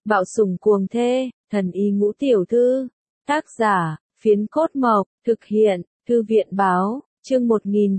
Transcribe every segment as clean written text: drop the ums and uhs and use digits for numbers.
Bạo sủng cuồng thê, thần y ngũ tiểu thư. Tác giả, Phiến Cốt Mộc, thực hiện, Thư viện Báo, chương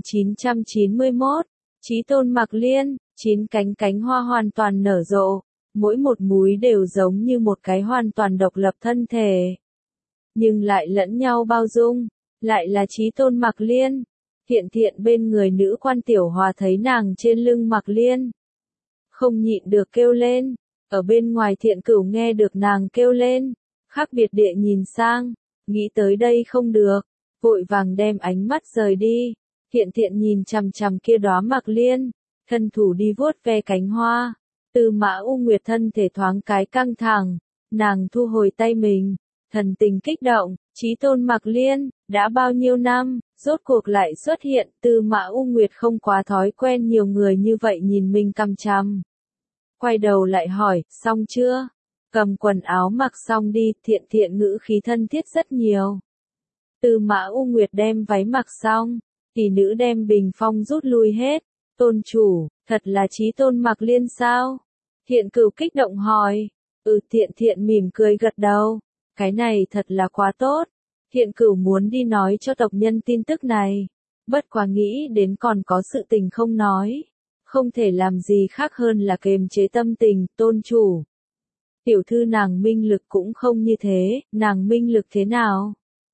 1991. Chí tôn Mạc Liên, 9 cánh hoa hoàn toàn nở rộ, mỗi một múi đều giống như một cái hoàn toàn độc lập thân thể, nhưng lại lẫn nhau bao dung, lại là Chí tôn Mạc Liên. Thiện Thiện bên người nữ quan Tiểu Hòa thấy nàng trên lưng Mạc Liên, không nhịn được kêu lên. Ở bên ngoài Thiện Cửu nghe được nàng kêu lên, khác biệt địa nhìn sang, nghĩ tới đây không được, vội vàng đem ánh mắt rời đi. Thiện Thiện nhìn chằm chằm kia đóa Mạc Liên, thân thủ đi vuốt ve cánh hoa. Tư Mã U Nguyệt thân thể thoáng cái căng thẳng, nàng thu hồi tay mình, thần tình kích động. Chí tôn Mạc Liên, đã bao nhiêu năm, rốt cuộc lại xuất hiện. Tư Mã U Nguyệt không quá thói quen nhiều người như vậy nhìn mình cằm chằm. Quay đầu lại hỏi, xong chưa? Cầm quần áo mặc xong đi. Thiện Thiện ngữ khí thân thiết rất nhiều. Tư Mã U Nguyệt đem váy mặc xong, tỷ nữ đem bình phong rút lui hết. Tôn chủ, thật là Chí tôn Mạc Liên sao? Thiện Cửu kích động hỏi. Thiện Thiện mỉm cười gật đầu. Cái này thật là quá tốt. Thiện Cửu muốn đi nói cho tộc nhân tin tức này, bất quá nghĩ đến còn có sự tình không nói, không thể làm gì khác hơn là kiềm chế tâm tình. Tôn chủ, tiểu thư nàng minh lực cũng không như thế, nàng minh lực thế nào?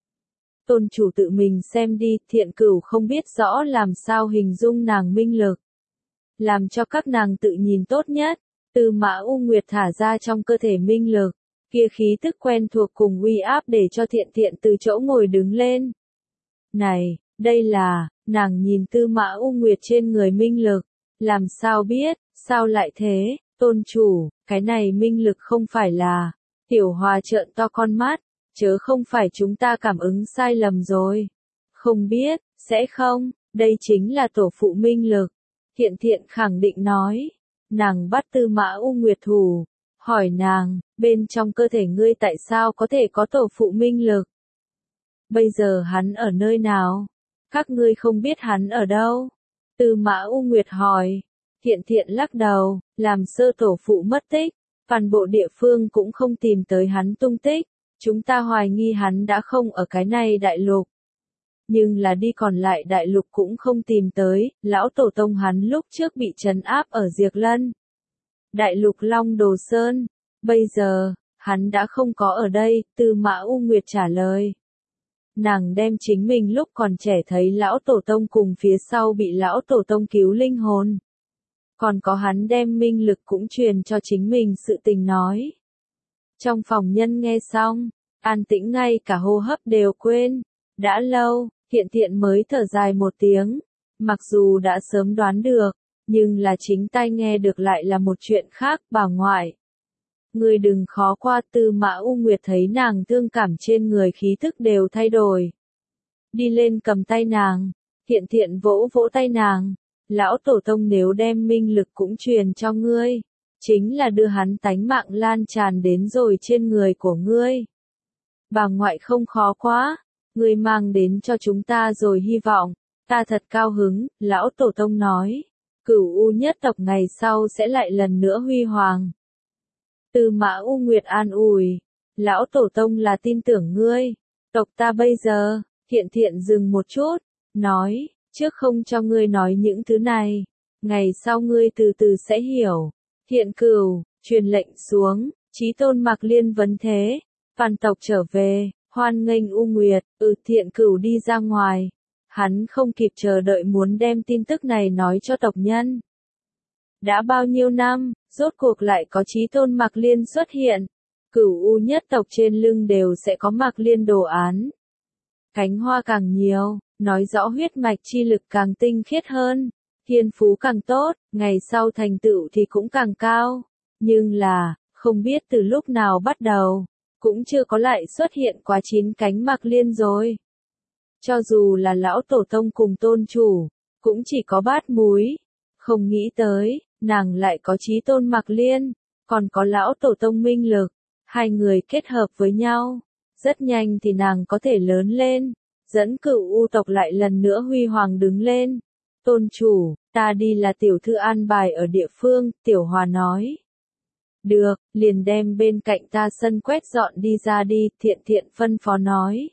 Tôn chủ tự mình xem đi. Thiện Cửu không biết rõ làm sao hình dung nàng minh lực, làm cho các nàng tự nhìn tốt nhất. Tư Mã U Nguyệt thả ra trong cơ thể minh lực, kia khí tức quen thuộc cùng uy áp để cho Thiện Thiện từ chỗ ngồi đứng lên. Này, đây là, nàng nhìn Tư Mã U Nguyệt trên người minh lực, làm sao biết, sao lại thế? Tôn chủ, cái này minh lực không phải là. Tiểu Hòa trợn to con mắt, chớ không phải chúng ta cảm ứng sai lầm rồi. Không biết, sẽ không, đây chính là tổ phụ minh lực. Thiện Thiện khẳng định nói. Nàng bắt Tư Mã U Nguyệt thủ, hỏi nàng, bên trong cơ thể ngươi tại sao có thể có tổ phụ minh lực? Bây giờ hắn ở nơi nào? Các ngươi không biết hắn ở đâu? Tư Mã U Nguyệt hỏi. Thiện Thiện lắc đầu, làm sơ tổ phụ mất tích, toàn bộ địa phương cũng không tìm tới hắn tung tích, chúng ta hoài nghi hắn đã không ở cái này đại lục. Nhưng là đi còn lại đại lục cũng không tìm tới. Lão tổ tông hắn lúc trước bị trấn áp ở Diệp Lân, đại lục Long Đồ Sơn, bây giờ, hắn đã không có ở đây. Tư Mã U Nguyệt trả lời. Nàng đem chính mình lúc còn trẻ thấy lão tổ tông cùng phía sau bị lão tổ tông cứu linh hồn, còn có hắn đem minh lực cũng truyền cho chính mình sự tình nói. Trong phòng nhân nghe xong, an tĩnh ngay cả hô hấp đều quên. Đã lâu, Thiện Thiện mới thở dài một tiếng, mặc dù đã sớm đoán được, nhưng là chính tai nghe được lại là một chuyện khác. Bà ngoại, ngươi đừng khó qua. Tư Mã U Nguyệt thấy nàng thương cảm trên người khí thức đều thay đổi, đi lên cầm tay nàng. Thiện Thiện vỗ vỗ tay nàng. Lão tổ tông nếu đem minh lực cũng truyền cho ngươi, chính là đưa hắn tánh mạng lan tràn đến rồi trên người của ngươi. Bà ngoại không khó quá, ngươi mang đến cho chúng ta rồi hy vọng, ta thật cao hứng. Lão tổ tông nói, Cửu U nhất tộc ngày sau sẽ lại lần nữa huy hoàng. Tư Mã U Nguyệt an ủi, lão tổ tông là tin tưởng ngươi, tộc ta bây giờ. Thiện Thiện dừng một chút, nói, trước không cho ngươi nói những thứ này, ngày sau ngươi từ từ sẽ hiểu. Thiện Cửu, truyền lệnh xuống, Chí tôn Mạc Liên vấn thế, phàn tộc trở về, hoan nghênh U Nguyệt. Thiện Cửu đi ra ngoài, hắn không kịp chờ đợi muốn đem tin tức này nói cho tộc nhân. Đã bao nhiêu năm, rốt cuộc lại có Chí tôn Mạc Liên xuất hiện. Cửu U nhất tộc trên lưng đều sẽ có Mạc Liên đồ án. Cánh hoa càng nhiều, nói rõ huyết mạch chi lực càng tinh khiết hơn, thiên phú càng tốt, ngày sau thành tựu thì cũng càng cao. Nhưng là, không biết từ lúc nào bắt đầu, cũng chưa có lại xuất hiện quá 9 cánh Mạc Liên rồi. Cho dù là lão tổ tông cùng tôn chủ, cũng chỉ có Bát Múi. Không nghĩ tới, nàng lại có Chí tôn Mạc Liên, còn có lão tổ tông minh lực, hai người kết hợp với nhau. Rất nhanh thì nàng có thể lớn lên, dẫn Cửu U tộc lại lần nữa huy hoàng đứng lên. Tôn chủ, ta đi là tiểu thư an bài ở địa phương. Tiểu Hòa nói. Được, liền đem bên cạnh ta sân quét dọn đi ra đi, Thiện Thiện phân phó nói.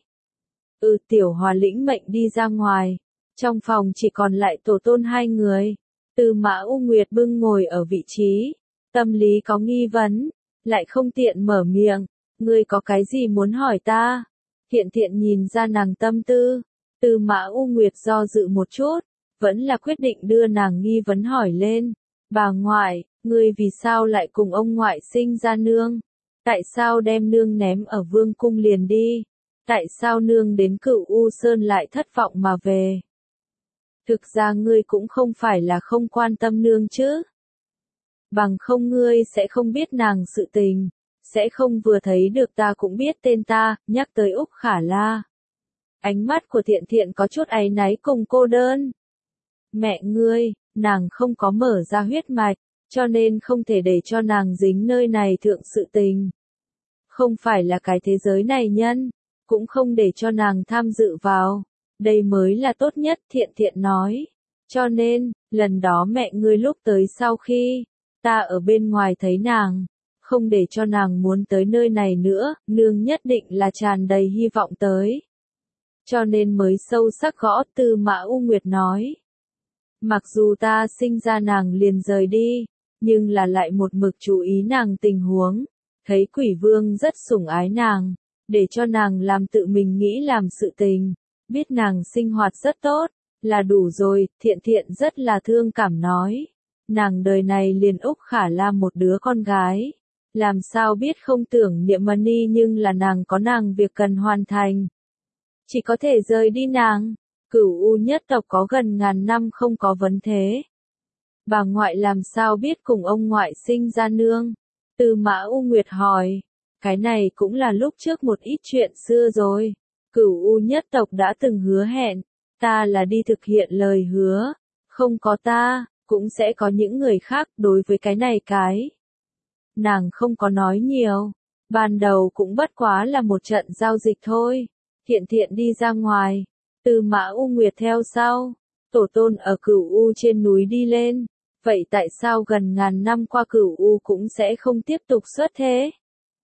Tiểu Hòa lĩnh mệnh đi ra ngoài. Trong phòng chỉ còn lại tổ tôn hai người. Tư Mã U Nguyệt bưng ngồi ở vị trí. Tâm lý có nghi vấn, lại không tiện mở miệng. Ngươi có cái gì muốn hỏi ta? Thiện Thiện nhìn ra nàng tâm tư. Tư Mã U Nguyệt do dự một chút, vẫn là quyết định đưa nàng nghi vấn hỏi lên. Bà ngoại, ngươi vì sao lại cùng ông ngoại sinh ra nương? Tại sao đem nương ném ở vương cung liền đi? Tại sao nương đến Cửu U Sơn lại thất vọng mà về? Thực ra ngươi cũng không phải là không quan tâm nương chứ. Bằng không ngươi sẽ không biết nàng sự tình, sẽ không vừa thấy được ta cũng biết tên ta, nhắc tới Úc Khả La. Ánh mắt của Thiện Thiện có chút áy náy cùng cô đơn. Mẹ ngươi, nàng không có mở ra huyết mạch, cho nên không thể để cho nàng dính nơi này thượng sự tình. Không phải là cái thế giới này nhân, cũng không để cho nàng tham dự vào. Đây mới là tốt nhất, Thiện Thiện nói. Cho nên, lần đó mẹ ngươi lúc tới sau khi, ta ở bên ngoài thấy nàng, không để cho nàng muốn tới nơi này nữa, nương nhất định là tràn đầy hy vọng tới. Cho nên mới sâu sắc gõ. Tư Mã U Nguyệt nói. Mặc dù ta sinh ra nàng liền rời đi, nhưng là lại một mực chú ý nàng tình huống, thấy Quỷ Vương rất sủng ái nàng, để cho nàng làm tự mình nghĩ làm sự tình, biết nàng sinh hoạt rất tốt, là đủ rồi. Thiện Thiện rất là thương cảm nói. Nàng đời này liền Úc Khả La một đứa con gái, làm sao biết không tưởng niệm Mani, nhưng là nàng có nàng việc cần hoàn thành. Chỉ có thể rời đi nàng. Cửu U nhất tộc có gần ngàn năm không có vấn thế. Bà ngoại làm sao biết cùng ông ngoại sinh ra nương? Tư Mã U Nguyệt hỏi. Cái này cũng là lúc trước một ít chuyện xưa rồi. Cửu U nhất tộc đã từng hứa hẹn, ta là đi thực hiện lời hứa. Không có ta, cũng sẽ có những người khác. Đối với cái này nàng không có nói nhiều. Ban đầu cũng bất quá là một trận giao dịch thôi. Thiện Thiện đi ra ngoài. Tư Mã U Nguyệt theo sau. Tổ tôn ở Cửu U trên núi đi lên. Vậy tại sao gần ngàn năm qua Cửu U cũng sẽ không tiếp tục xuất thế?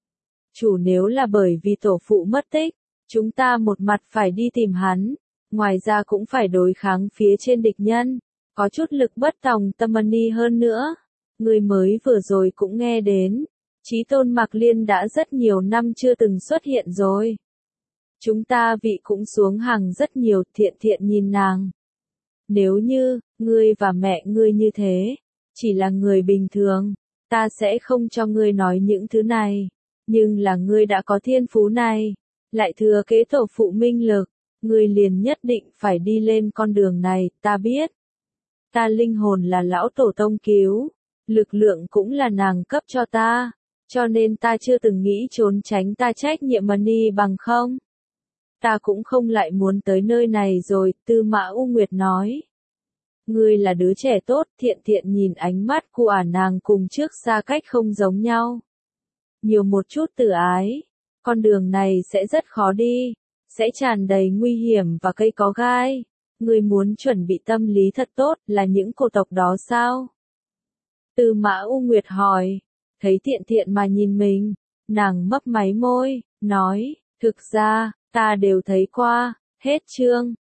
Chủ nếu là bởi vì tổ phụ mất tích, chúng ta một mặt phải đi tìm hắn, ngoài ra cũng phải đối kháng phía trên địch nhân, có chút lực bất tòng tâm Mani hơn nữa. Người mới vừa rồi cũng nghe đến, Chí Tôn Mạc Liên đã rất nhiều năm chưa từng xuất hiện rồi. Chúng ta vị cũng xuống hàng rất nhiều. Thiện Thiện nhìn nàng. Nếu như, ngươi và mẹ ngươi như thế, chỉ là người bình thường, ta sẽ không cho ngươi nói những thứ này. Nhưng là ngươi đã có thiên phú này, lại thừa kế tổ phụ minh lực, ngươi liền nhất định phải đi lên con đường này, ta biết. Ta linh hồn là lão tổ tông cứu, lực lượng cũng là nàng cấp cho ta, cho nên ta chưa từng nghĩ trốn tránh ta trách nhiệm Mani bằng không. Ta cũng không lại muốn tới nơi này rồi. Tư Mã U Nguyệt nói. Ngươi là đứa trẻ tốt. Thiện Thiện nhìn ánh mắt của nàng cùng trước xa cách không giống nhau. Nhiều một chút tự ái. Con đường này sẽ rất khó đi, sẽ tràn đầy nguy hiểm và cây có gai. Ngươi muốn chuẩn bị tâm lý thật tốt, là những cô tộc đó sao? Tư Mã U Nguyệt hỏi. Thấy Thiện Thiện mà nhìn mình, nàng mấp máy môi, nói, thực ra, ta đều thấy qua. Hết chương.